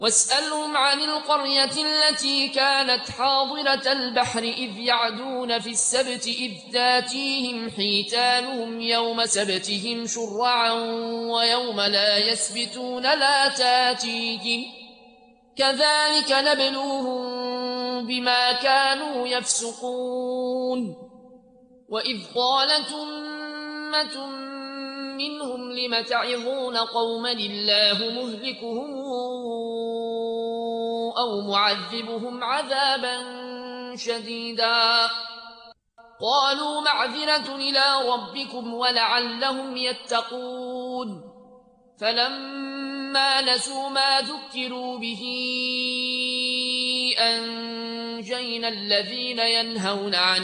واسألهم عن القرية التي كانت حاضرة البحر إذ يعدون في السبت إذ تاتيهم حيتانهم يوم سبتهم شرعا ويوم لا يسبتون لا تاتيهم كذلك نبلوهم بما كانوا يفسقون وإذ قالت أمة منهم لم تعظون قوما الله مهلكهم أو معذبهم عذابا شديدا قالوا معذرة إلى ربكم ولعلهم يتقون فلما نسوا ما ذكروا به أنجينا الذين ينهون عن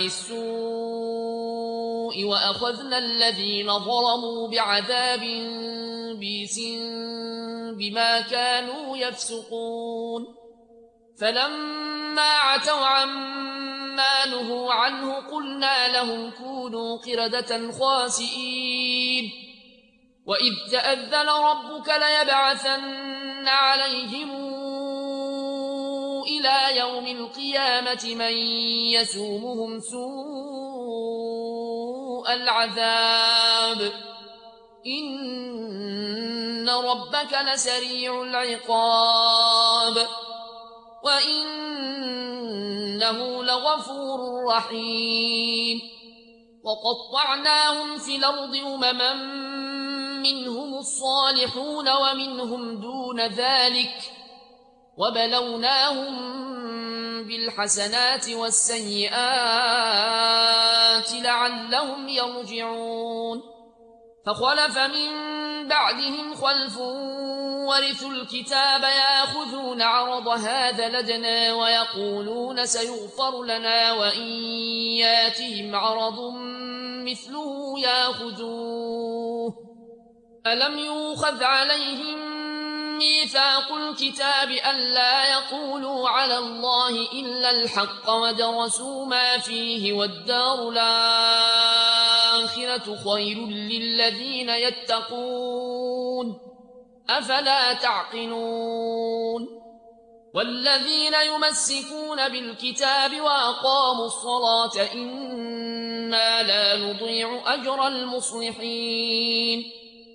السوء وأخذنا الذين ظلموا بعذاب بئس بما كانوا يفسقون فلما عتوا عما نهوا عنه قلنا لهم كونوا قردة خاسئين وإذ تأذن ربك ليبعثن عليهم إلى يوم القيامة من يسومهم سوء العذاب إن ربك لسريع العقاب وإنه لغفور رحيم وقطعناهم في الأرض أمما منهم الصالحون ومنهم دون ذلك وبلوناهم بالحسنات والسيئات لعلهم يرجعون فخلف من بعدهم خلف ورثوا الكتاب ياخذون عرض هذا لدنا ويقولون سيغفر لنا وإن ياتهم عرض مثله ياخذوه ألم يؤخذ عليهم ميثاق الكتاب ألا يقولوا على الله إلا الحق ودرسوا ما فيه والدار الآخرة خير للذين يتقون أفلا تعقلون والذين يمسكون بالكتاب وأقاموا الصلاة إنا لا نضيع أجر المصلحين